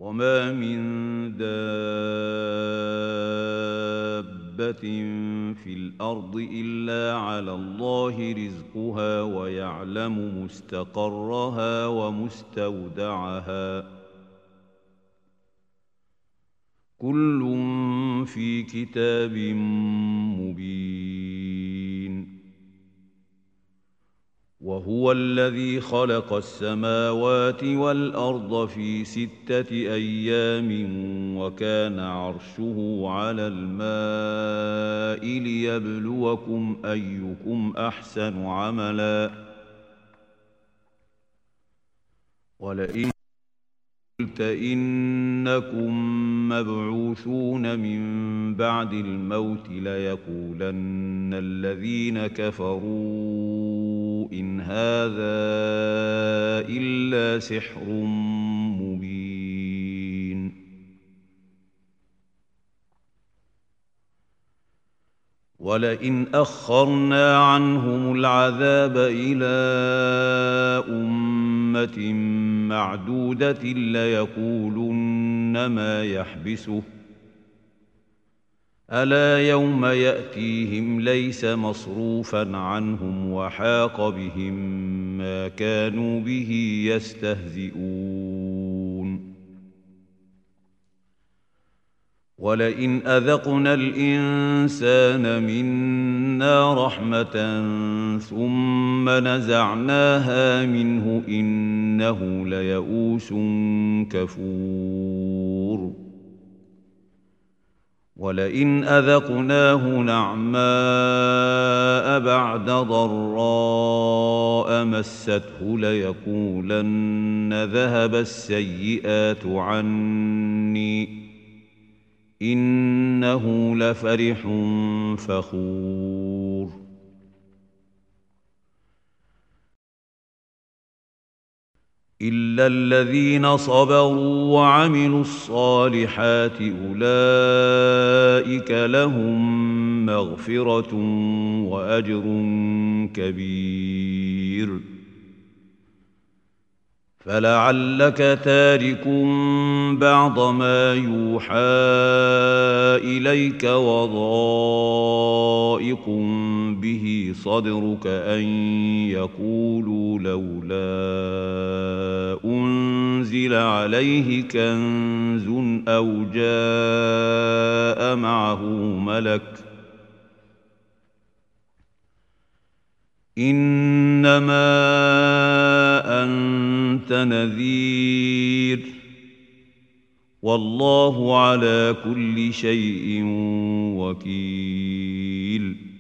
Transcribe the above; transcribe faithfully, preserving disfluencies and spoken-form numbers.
وما من دابة في الأرض إلا على الله رزقها ويعلم مستقرها ومستودعها كل في كتاب مبين. وهو الذي خلق السماوات والأرض في ستة أيام وكان عرشه على الماء ليبلوكم أيكم أحسن عملا ولئن قلت إنكم مبعوثون من بعد الموت ليقولن الذين كفروا إن هذا إلا سحر مبين. ولئن أخرنا عنهم العذاب إلى أمة معدودة ليقولن ما يحبسه ألا يوم يأتيهم ليس مصروفا عنهم وحاق بهم ما كانوا به يستهزئون. ولئن أذقنا الإنسان منا رحمة ثم نزعناها منه إنه ليئوس كفور. ولئن أذقناه نعماء بعد ضراء مسته ليقولن ذهب السيئات عني إنه لفرح فخور. إلا الذين صبروا وعملوا الصالحات أولئك لهم مغفرة وأجر كبير. فلعلك تارك بعض ما يوحى إليك وضائق به صدرك أن يقولوا لولا أنزل عليه كنز أو جاء معه ملك إنما أنت نذير والله على كل شيء وكيل.